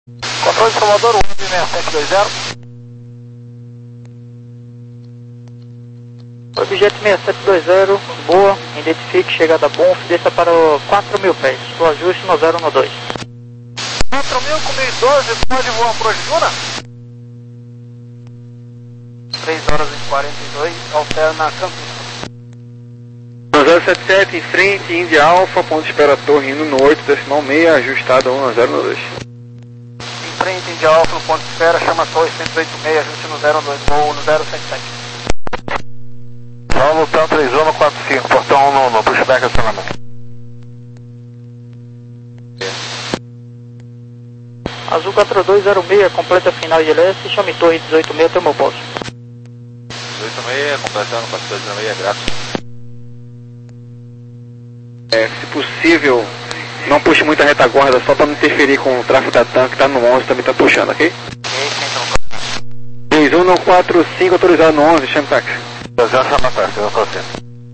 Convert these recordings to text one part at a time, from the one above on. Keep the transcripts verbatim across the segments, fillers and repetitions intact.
Controle de Salvador, um seis sete dois zero. Objeto seis sete dois zero, boa, identifique chegada a Bonf, desça para quatro mil pés, o ajuste no zero no dois. quatro mil com mil e doze, pode voar para hoje, Duna? três horas e quarenta e dois, alterna Campista. zero sete sete em frente, Índia Alfa, ponto de espera torre indo no oito, decimal seis, ajustado a um zero no dois. Em frente, Índia Alfa, no ponto de espera, chama torre cento e oitenta e seis, ajuste no zero dois, voo no zero sete sete. Vamos lutar três um no quatro cinco, portão um no, no pushback acionamento. Azul quatro dois zero seis, completa final de L S, chame torre dezoito seis até o meu posto. dezoito seis, completando quatro dois zero seis, graças. É, se possível, não puxe muita retaguarda, só para não interferir com o tráfego da tanque, tá no onze, também tá puxando, ok? três um no quatro cinco, autorizado no onze, chame táxi. Já chama táxi, eu tô assim.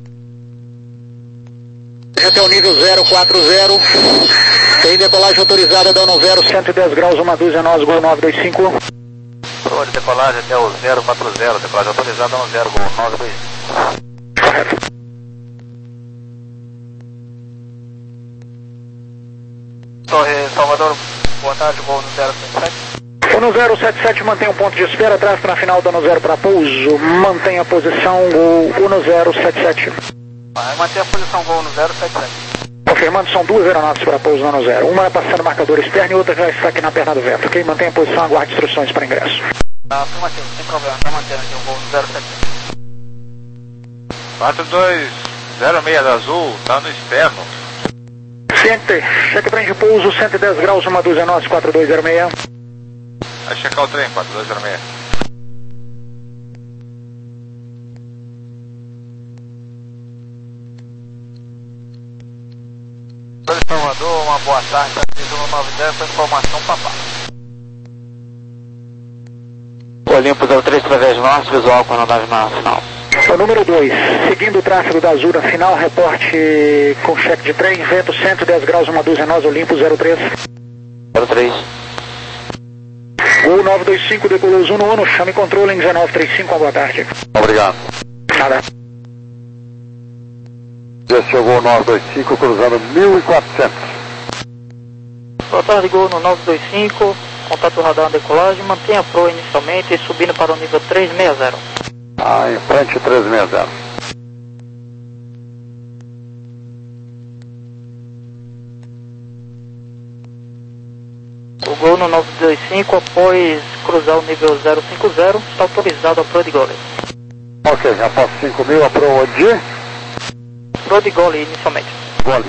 Até o nível zero quatro zero, tem decolagem autorizada, dando zero, cento e dez graus, uma dúzia, nós, Gol nove dois cinco. Proa de decolagem até o zero quatro zero, decolagem autorizada no zero, Gol nove dois cinco. Correto. Torre Salvador, boa tarde, Gol no zero sete sete. O no zero sete sete mantém um ponto de espera, tráfego na final, dando zero para pouso, mantenha a posição, Gol no zero sete sete. Vai manter a posição, Gol no zero sete sete. Confirmando, são duas aeronaves para pouso no zero. Uma é passando marcador externo e outra já está aqui na perna do vento, ok? Mantenha a posição, aguarde instruções para ingresso. Tá, afirmativo, sem problema, tá mantendo aqui o Gol no zero sete sete. quatro dois zero seis da Azul, tá no externo. Ciente, cheque trem de pouso, cento e dez graus, uma dúzia, nós, quatro dois zero seis. Vai checar o trem, quatro dois zero seis. Salvador, uma boa tarde, tá no nove zero, essa informação, papá. Olimpo zero três, através norte, visual com a aeronave na final. O número dois, seguindo o tráfego da Azul na final, reporte com cheque de trem, vento cento e dez graus, uma dúzia, nós, Olimpo zero três. zero três. Gol nove dois cinco, decolou um no Uno, chame controle em dezenove trinta e cinco, boa tarde. Obrigado. Nada. Já chegou o nove dois cinco, cruzando mil e quatrocentos. Boa tarde, Gol no nove dois cinco, contato radar na decolagem, mantenha a proa inicialmente e subindo para o nível três seis zero. Ah, em frente três seis zero. O Gol no nove dois cinco, após cruzar o nível zero cinco zero, está autorizado a proa de gole. Ok, após cinco mil, a proa de... Proa de gole inicialmente. Gole.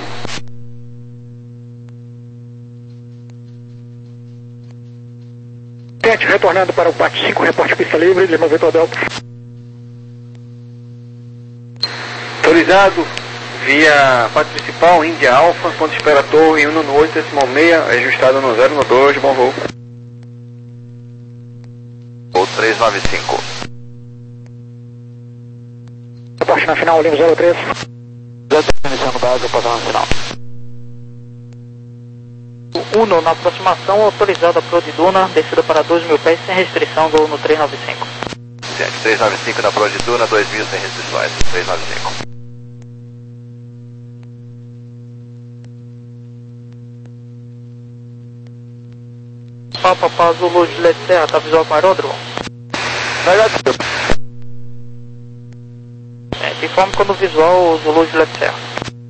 Tente retornando para o quatro cinco, reporte pista livre, Lima Vetor Delta. Autorizado via parte principal, Índia Alfa, ponto de espera torre um no oito, decimal seis, ajustado no zero no dois, bom voo. Voo três nove cinco. Reporte na final, Lima zero três. Já estou iniciando base, eu passo na final. O Uno na aproximação, autorizado a proa de Duna, descida para dois mil pés sem restrição, Gol no três nove cinco. Gente, três nove cinco na proa de Duna, dois mil sem restrições, três nove cinco. Papa para Zulu Juliette Serra, tá visual com aeródromo? Negativo. É, te informe quando visual o Zulu Juliette Serra.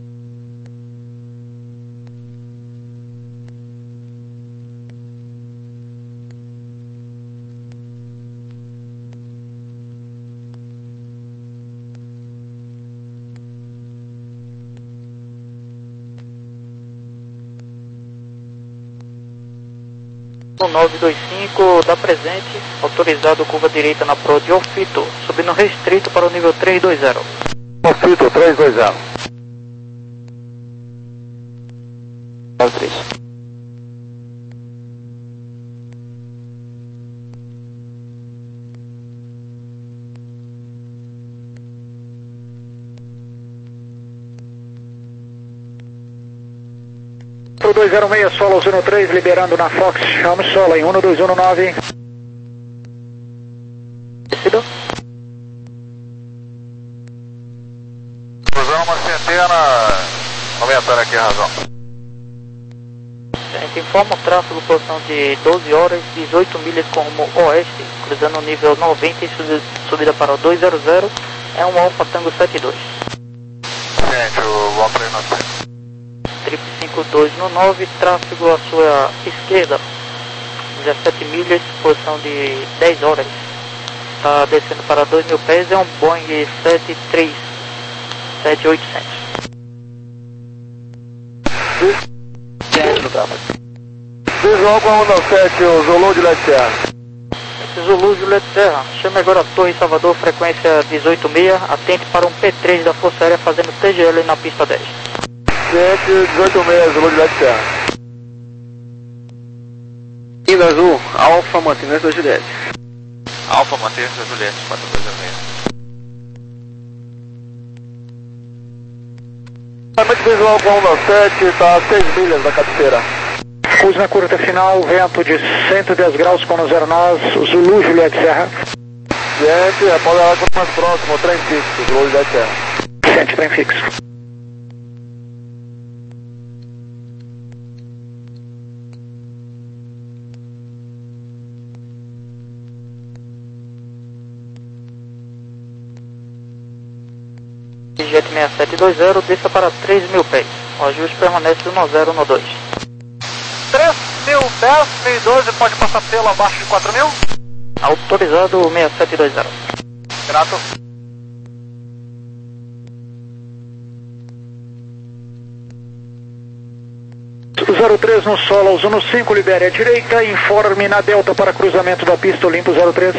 O nove dois cinco dá presente, autorizado curva direita na proa de Ofito, subindo restrito para o nível três dois zero. Ofito três dois zero. zero três. dois zero seis, solo zero três, liberando na Fox, chame solo em um dois um nove. Descido. Cruzão uma centena, aumentando aqui a razão. A gente informa o tráfego, posição de doze horas, dezoito milhas com rumo oeste, cruzando o nível noventa e subida para o dois zero zero, é um Alfa Tango setenta e dois. Gente, o bom treino na frente. Trip cinco dois no nove, tráfego à sua esquerda, dezessete milhas, posição de dez horas. Está descendo para dois mil pés, é um Boeing sete três sete oitocentos. Visual com a um sete, o Zulu de Leste Serra. Zulu Juliette Serra, chame agora a Torre Salvador, frequência dezoito seis, atente para um P três da Força Aérea fazendo T G L na pista dez. Gente, dezoito seis, Zulu de Leste Serra. Indo azul, Alfa mantendo a Juliette. Alfa mantendo a Juliette, quatro dois zero seis. Visual com a um sete, está a seis milhas da cabeceira. Cruze na curta final, vento de cento e dez graus com zero nós, Zulu Juliette Serra. Gente, é pode ir mais próximo, o trem fixo, Zulu Juliette Serra. Gente, trem fixo. Jet seis sete dois zero, desça para três mil pés. O ajuste permanece no zero no dois. três mil pés, meio doze, pode passar pelo abaixo de quatro mil? Autorizado seis sete dois zero. Grato. zero três no solo, Zuno cinco, libere à direita, informe na delta para cruzamento da pista Olimpo zero três.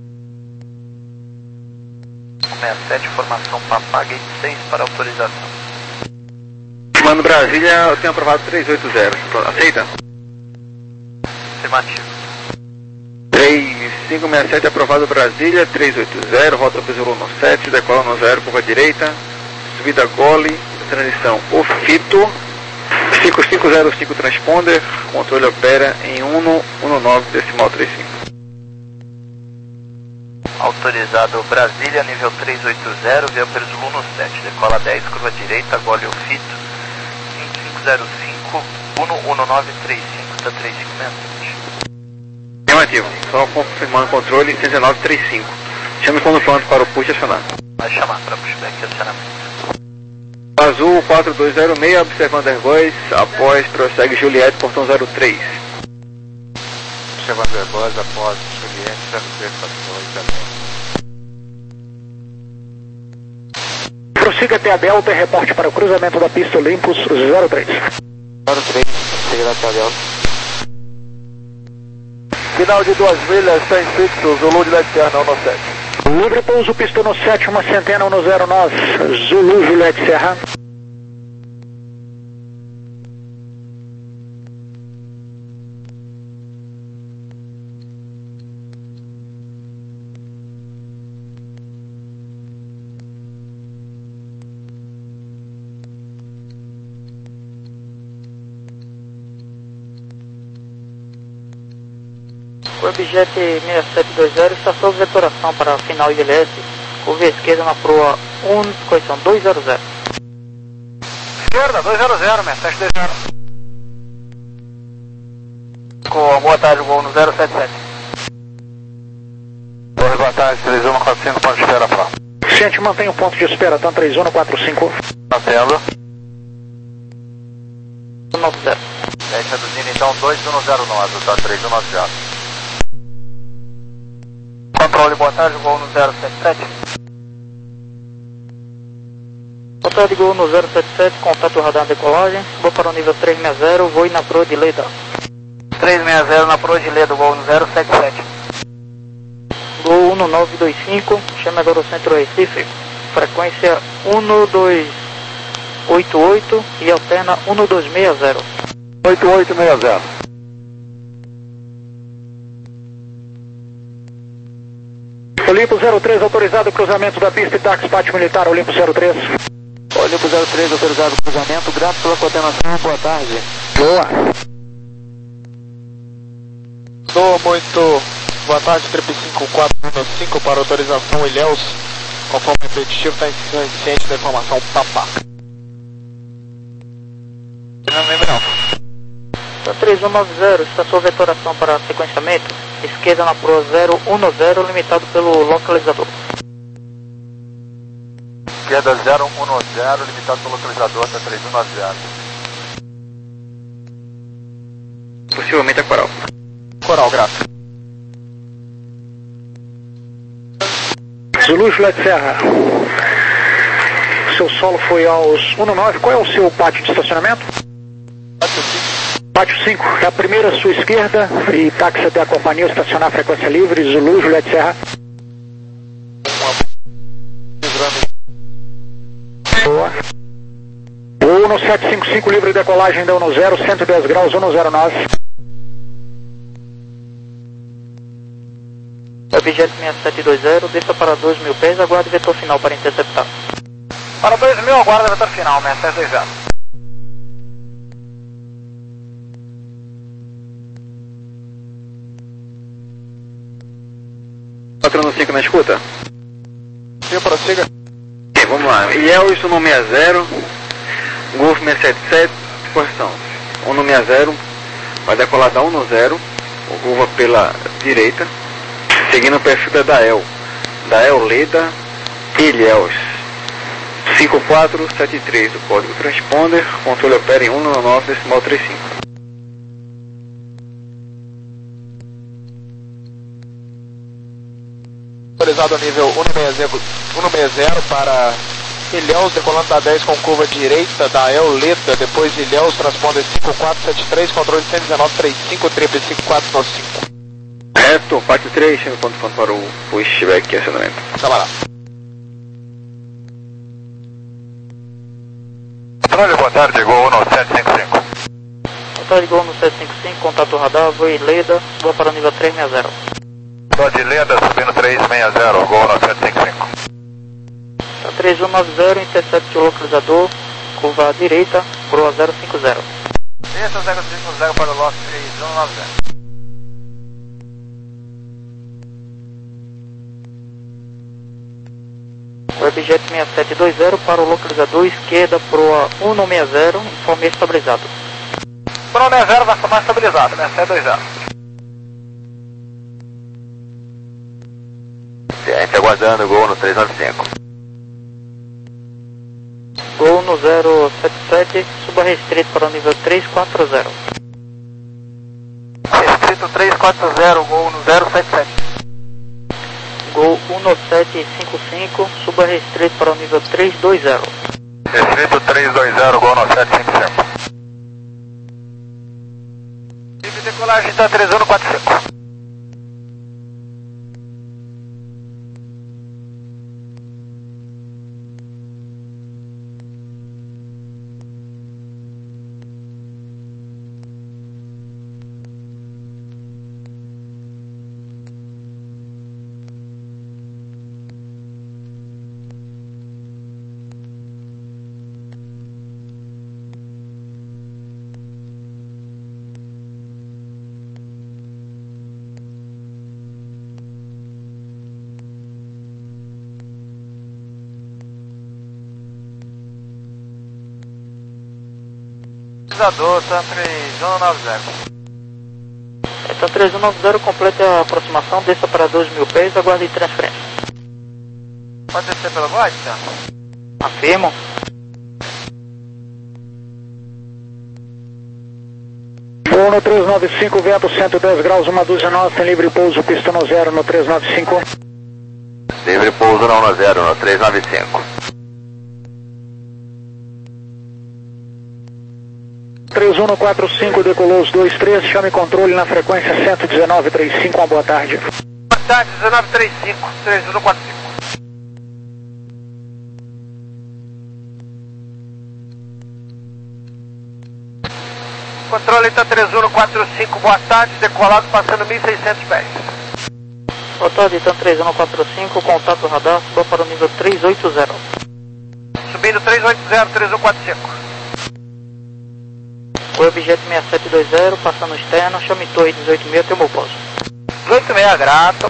seis sete, formação Papagate seis para autorização. Mano Brasília, eu tenho aprovado trezentos e oitenta. Aceita? Afirmativo. três cinco seis sete aprovado Brasília, trezentos e oitenta, rota para Zulu no sete, decola no zero, curva direita, subida gole, transição Ofito, cinco cinco zero cinco transponder, controle opera em um um nove decimal trinta e cinco. Autorizado Brasília, nível trezentos e oitenta, via para Zulu no sete, decola dez, curva direita, gole Ofito, cinco cinco zero cinco, um um nove três cinco, está três cinco seis sete. Afirmativo, só confirmando o controle cento e nove trinta e cinco. Chame quando pronto para o push acionar. Vai chamar para pushback e acionamento. Azul quatro dois zero seis, observando Airbus, após prossegue Juliette, portão zero três. Observando Airbus, após Juliette, zero três, quatro dois zero seis. Prossiga até a delta e reporte para o cruzamento da pista Olympus zero três. zero três, seguirá até a delta. Final de duas milhas, sem fixo, Zulu de Leste Serra, no sete. Livre pouso, pista no sete, uma centena no zero nós, Zulu Juliette Serra. O objeto seis sete dois zero está sob vetoração para a final I L S, curva esquerda na proa um, correção dois zero zero. Esquerda, dois zero zero, seis sete dois zero. Com boa tarde, voo no zero sete sete. Torre, boa tarde, três um quatro cinco, ponto de espera para. Gente, mantenha o ponto de espera, tá três um quatro cinco. Mantendo. nove zero. Gente, reduzindo então dois um zero nove, tá três um nove zero. Controle, boa tarde, voo no zero sete sete. Boa tarde, Gol no zero sete sete, contato radar decolagem, vou para o nível trezentos e sessenta, vou ir na proa de Leda. trezentos e sessenta na proa de Leda, voo no zero sete sete. Gol um nove dois cinco, chama agora o centro Recife, frequência um dois oito oito e alterna um dois seis zero. oito oito seis zero. Olimpo zero três, autorizado cruzamento da pista e táxi pátio militar, Olimpo zero três. Olimpo zero três, autorizado cruzamento, grato pela coordenação, boa tarde. Boa. Sou muito boa tarde, Trip cinco quatro cinco para autorização Ilhéus, conforme o repetitivo está ciente da informação papá. Não lembro não. três um nove zero, está sua vetoração para sequenciamento, esquerda na proa zero um zero, limitado pelo localizador. Esquerda zero um zero, limitado pelo localizador, até três um nove zero. Possivelmente a Coral. Coral, graças. Zulu Juliette Serra. Seu solo foi aos dezanove. Qual é o seu pátio de estacionamento? Pátio cinco. Pátio cinco. É a primeira à sua esquerda e táxi até a companhia, estacionar a frequência livre. Zulu Juliette Serra. Boa. O no sete cinco cinco, livre decolagem da um zero, cento e dez graus, um zero nove. Objeto seis sete dois zero, desça para dois mil pés, aguarde vetor final para interceptar. Para dois mil, aguarda vetor final, seis sete dois zero. quatro um cinco na escuta? Sim, prossiga. Ok, vamos lá. Ilhéus um seis zero, Golf seis sete sete, correção. um seis zero, vai decolar da um zero, curva pela direita, seguindo o perfil da Dael. Dael Leda, Ilhéus. cinco quatro sete três, o código transponder, controle opera em um nove nove decimal trinta e cinco. Autorizado a nível cento e sessenta para Ilhéus, decolando da dez com curva direita da El Leda, depois Ilhéus, transponder cinco quatro sete três, controle cento e dezenove trinta e cinco, triple cinco quatro cinco. Reto, parte três, chega ponto ponto para o pushback e acionamento. Camarada. Boa tarde, Gol no sete cinco cinco. Boa tarde, Gol no sete cinco cinco, contato radar, voo Leda, vou para o nível três seis zero. Tô de Leda, subindo três seis zero, Gol no sete cinco cinco. três um nove zero, intercept o localizador, curva à direita, proa zero cinco zero. Desça zero cinco zero para o lote três um nove zero. Webjet seis sete dois zero para o localizador, esquerda, proa um seis zero, informe estabilizado. Proa seis zero vai formar estabilizado, seis sete dois zero. Ciente, aguardando, Gol no três nove cinco. Gol no zero sete sete, suba restrito para o nível três quatro zero. Restrito três quatro zero, Gol no zero sete sete. Gol um sete cinco cinco, suba restrito para o nível três dois zero. Restrito três dois zero, Gol no sete cinco cinco. Livre decolagem da três um quatro cinco. Localizador, tá três um nove zero. Então três um nove zero, complete a aproximação, desça para dois mil pés, aguarde transferência. Pode descer pelo guarda, tá? Afirmo. Voo no três nove cinco, vento cento e dez graus, uma dúzia nove, tem livre pouso, pista no zero no três nove cinco. Livre pouso no um zero no três nove cinco. três um quatro cinco, decolou os dois três, chame controle na frequência cento e dezenove trinta e cinco, uma boa tarde. Boa tarde, dezenove trinta e cinco, três um quatro cinco. Controle está três um quatro cinco, boa tarde, decolado passando mil e seiscentos pés. Boa tarde, então três um quatro cinco, contato radar, suba para o nível três oito zero. Subindo três oito zero, três um quatro cinco. Webjet seis sete dois zero, passando externo, chame torre dezoito mil, tem meu pouso. dezoito mil, grato.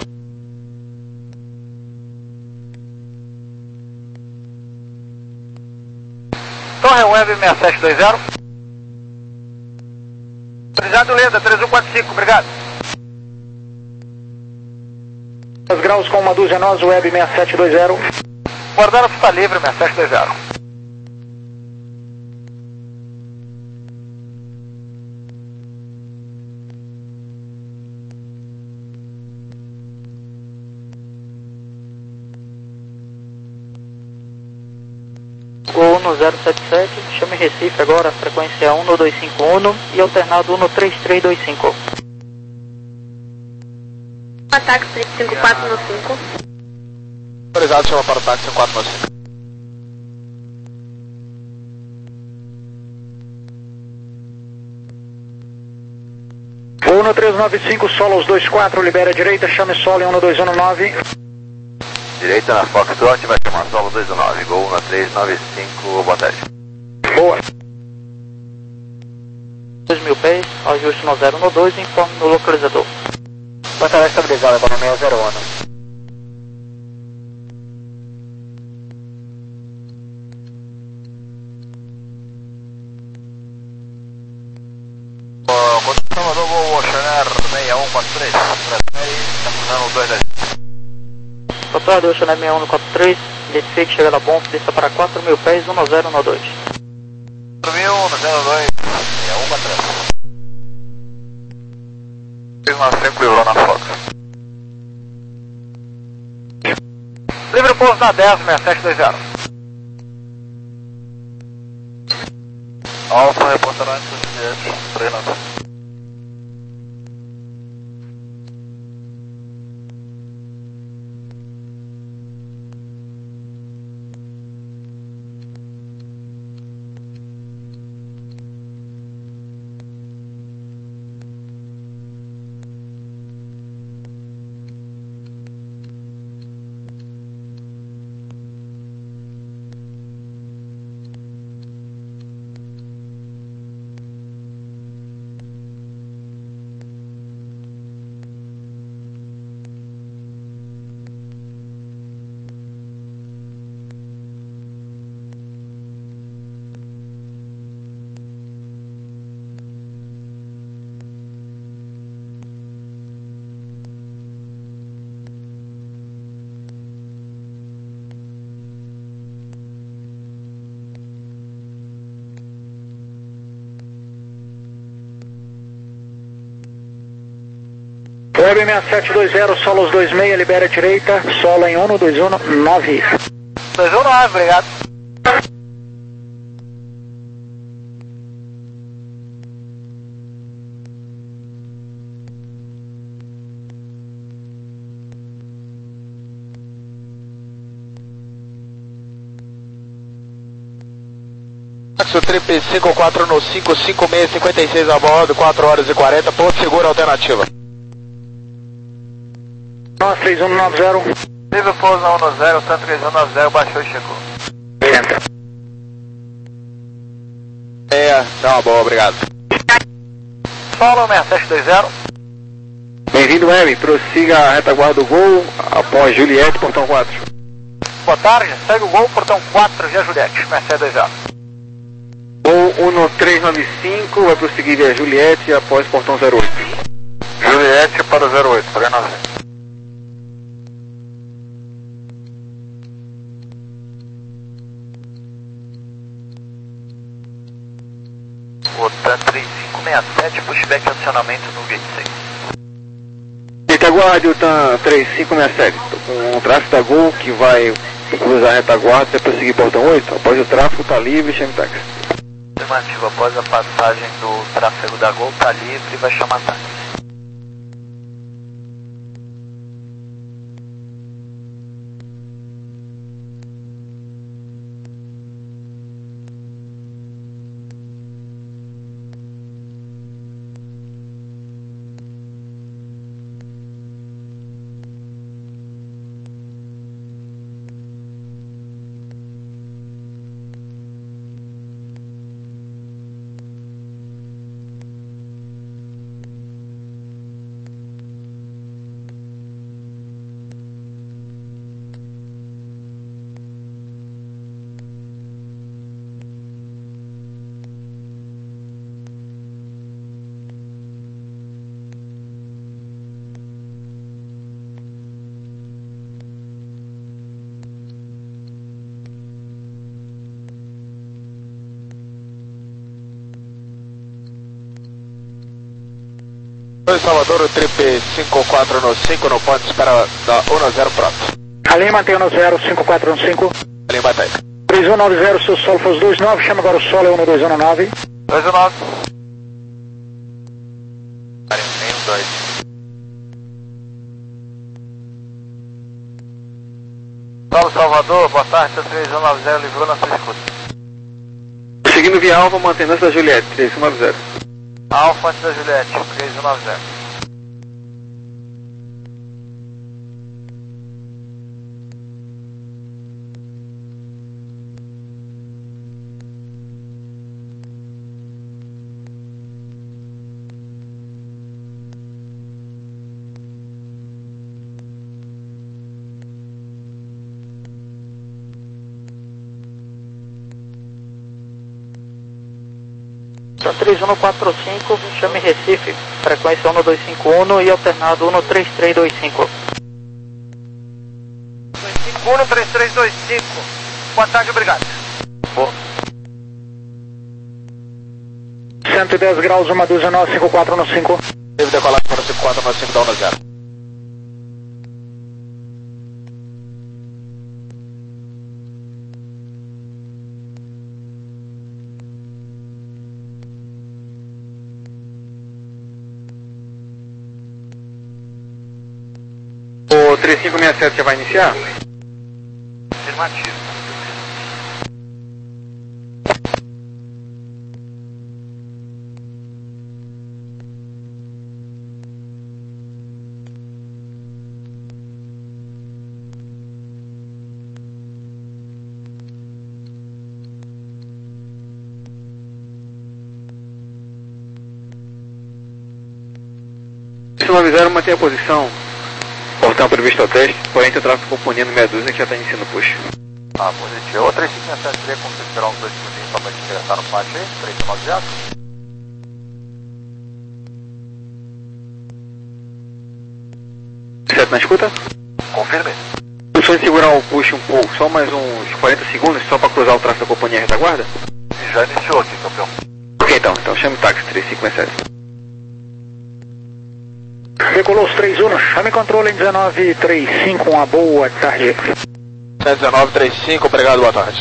Torre Web seis sete dois zero. Obrigado, Lenda, três um quatro cinco, obrigado. dez graus com uma dúzia nós, Web seis sete dois zero. Guardando está livre, seis sete dois zero. Gol um zero sete sete, chame Recife agora, frequência um dois cinco um e alternado um três três dois cinco. Ataque cinco quatro no cinco. Autorizado, chama para o táxi cinco quatro no cinco. Gol no três nove cinco, Solos dois quatro, libera a direita, chame Solo em um dois um nove. Direita na Foxtrot, vai chamar Solo dois um nove, Gol na três nove cinco, boa tarde. Boa. dois mil pés, ajuste no zero no dois e informe no localizador. Boa tarde, estabilizado, economia zero um. Condição do Gol Oceaner seis um quatro três, prefere, estamos usando dois dez. Boa tarde, Oceaner seis um quatro três, identifique, chega da bomba, desça para quatro mil pés, um zero no dois. quatro mil, um zero dois, seis um quatro três. três nove cinco, livrou na Fox. Livre pouso na dez, seis sete dois zero. Alfa, reportará em Juliette, treinador. Web seis sete dois zero, Solos dois seis, libera a direita, solo em um dois um nove. dois um nove, obrigado. Táxi Trip cinco quatro no cinco, cinco seis cinco seis a bordo, quatro horas e quarenta, ponto seguro alternativa. Nós três um nove zero. Livre pouso na um zero, Santa três um nove zero, baixou e chegou. Entra. É, tá uma boa, obrigado. Solo seis sete dois zero. Bem-vindo, M. Prossiga a retaguarda do Gol após Juliette, portão quatro. Boa tarde, segue o Gol, portão quatro, via Juliette, seis sete dois zero. Gol um três nove cinco, vai prosseguir via Juliette após portão zero oito. Juliette para o zero oito, três nove cinco. Otan três cinco seis sete, pushback acionamento no gate seis. Retaguarde, Otan três cinco seis sete. Estou com um tráfego da Gol que vai cruzar a retaguarda e prosseguir portão oito. Após o tráfego, está livre, chame táxi. Afirmativo, após a passagem do tráfego da Gol, está livre e vai chamar táxi. dois Salvador, o trip cinco quatro no cinco no ponto, espera da um zero pronto. A linha mantém um zero, cinco quatro um cinco. A linha mantém. três um nove zero, seu solo foi os dois nove, chama agora o solo, é um dois um nove. dois um nove. um dois. Solo Salvador, boa tarde, seu três um nove zero, livrou na sua escuta. Seguindo via Alfa, mantendo essa Juliette, três um nove zero. Alfa antes da Juliette, três um nove zero. três um quatro cinco, chame Recife, frequência um dois cinco um e alternado um três três dois cinco. dois cinco um, três três dois cinco. Boa tarde, obrigado. Boa. cento e dez graus, uma dúzia nove, cinco quatro no cinco. Deve decolar para cinco quatro no cinco, dá um zero. O três cinco seis sete já vai iniciar? Afirmativo. três nove zero, mantém a posição. Portão previsto ao teste, porém tem o tráfego componendo meia dúzia que já está iniciando o push. Ah, positivo. O três cinco seis sete seria como você esperar uns dois minutinhos só para te ingressar no pátio aí? três nove zero. Certo na escuta? Confirme. Só de segurar o push um pouco, só mais uns quarenta segundos, só para cruzar o tráfego da companhia retaguarda? Já iniciou aqui, campeão. Ok, então, então chame o táxi três cinco seis sete. Decolou os três um, chame controle em dezenove trinta e cinco, uma boa tarde. dezenove trinta e cinco, obrigado, boa tarde.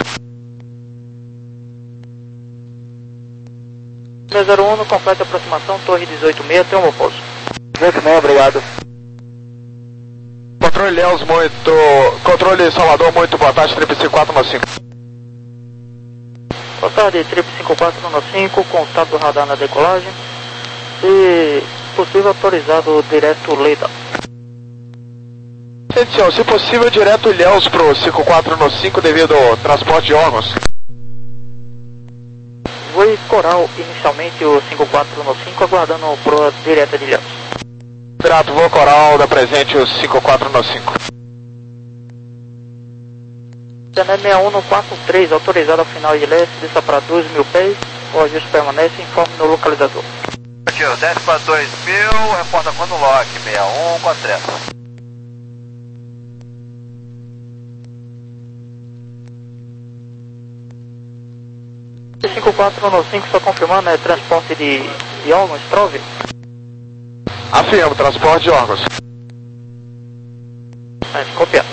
zero um, completa aproximação, torre dezoito seis, tem um oposto. Muito bem, obrigado. Controle Léus, muito... Controle Salvador, muito boa tarde, trip cinco quatro no cinco. Boa tarde, trip cinco quatro no cinco, contato do radar na decolagem. E possível autorizado direto Leda. Atenção, se possível direto Ilhéus pro cinco quatro no cinco devido ao transporte de órgãos. Vou Coral inicialmente o cinco quatro no cinco, aguardando pro direta de Ilhéus. Grato, voo Coral, dá presente o cinco quatro no cinco. Janeiro seis um no quatro três, autorizado ao final de leste, desça para dois mil pés, o ajuste permanece, informe no localizador. desce para dois mil, reporta quando lock, seis um, quatro três. cinco quatro no cinco, só confirmando, é transporte de, de órgãos, trove? Afirmo, transporte de órgãos. É, copiado.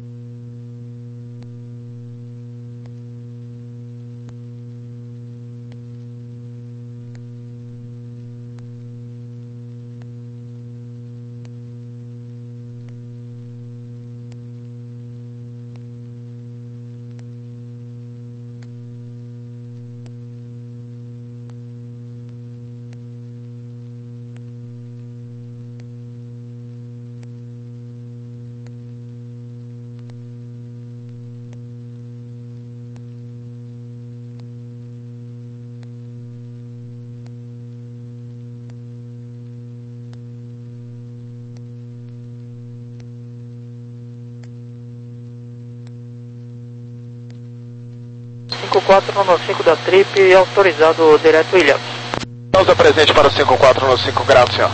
cinco quatro no cinco da trip, autorizado direto Ilhéus. Pausa presente para o cinco quatro no cinco, grato, senhor.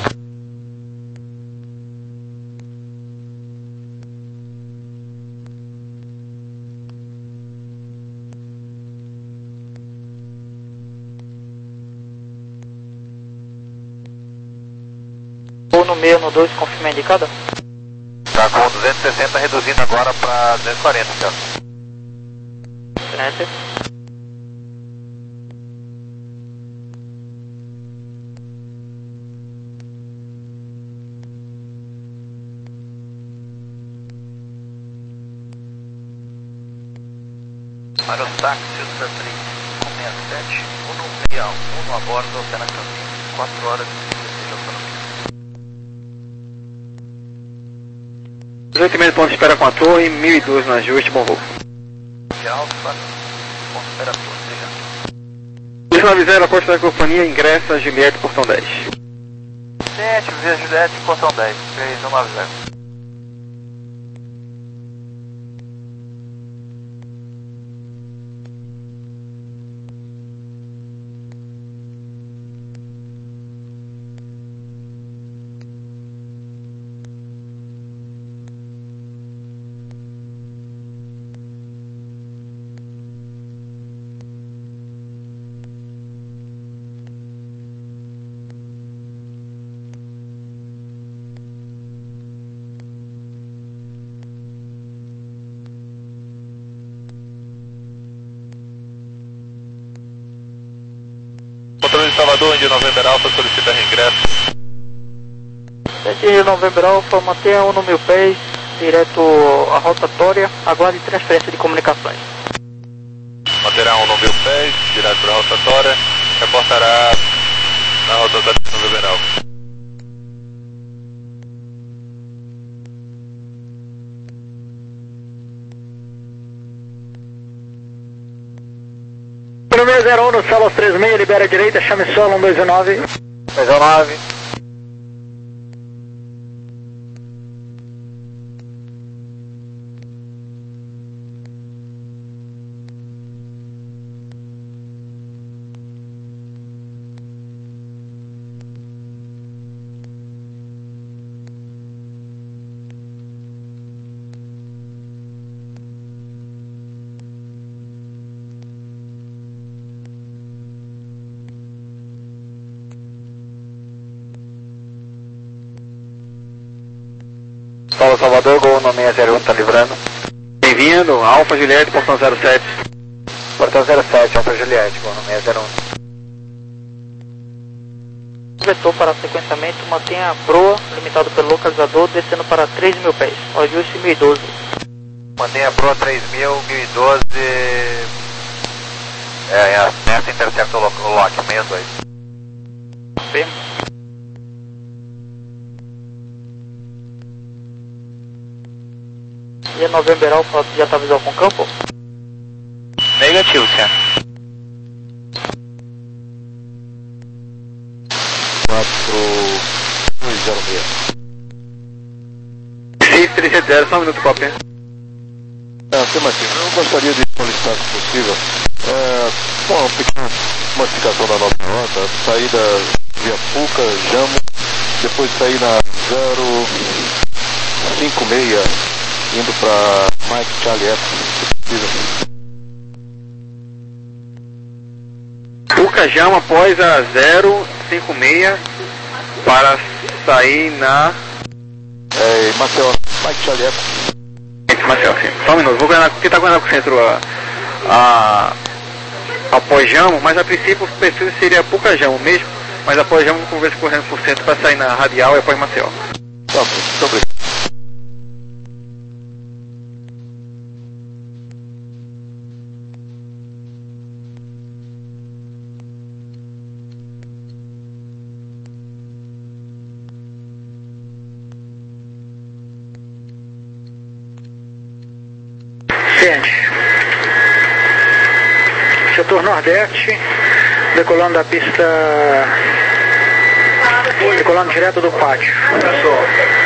no meio no dois, confirma a indicada. Tá com duzentos e sessenta, reduzindo agora para duzentos e quarenta, Celso. Excelente. Para o táxi, o Santri, um seis sete, um seis um, um a bordo, Oceana Camping, quatro horas e trinta e seis de autonomia. dezoito e meio ponto de espera com a torre, mil e doze no ajuste, bom voo. Alfa, ponto de espera torre, obrigado. dois nove zero, a costa da companhia, ingressa Juliette, portão dez. sete, via Juliette, portão dez, três um nove zero. Controle de Salvador, Indy November Alpha, solicita reingresso. sete November Alpha, mantenha um no mil pés, direto à rotatória, aguarde transferência de comunicações. Manterá um no mil pés, direto para a rotatória, reportará na rotatória de November Alpha. Número zero um no Salos três seis, libera a direita, chame solo um dois nove. dois nove. Paulo Salvador, Gol no seis zero um, tá livrando. Bem-vindo, Alfa Juliette, portão zero sete. Portão zero sete, Alfa Juliette, Gol no seis zero um. Vetor para sequenciamento, mantenha a proa, limitado pelo localizador, descendo para três mil pés, ao ajuste mil e doze. Mantenha a proa três mil, mil e doze. É, nessa intercepta o lock, sessenta e dois. Bem. E a November Alpha já está visual com campo? Negativo, senhor. quatro dois zero seis. seis três sete zero, só um minuto, cópia. É, Sr. Martins, eu gostaria de solicitar, se possível, é, uma pequena modificação da nossa rota, saída via Puca, Jamo, depois sair na zero cinco seis, indo para Mike Charlie F, se possível. Puca Jamo após a zero cinco seis para sair na... É, Marcel, Mike Charlie F. Marcel, sim. Só um minuto, vou ganhar, porque está ganhando com o centro a, a, após Jamo, mas a princípio o perfil seria Puca Jamo mesmo, mas após Jamo vou ver se correndo por centro para sair na radial e após Marcel. Tá, muito obrigado. Setor Nordeste, decolando da pista, decolando direto do pátio.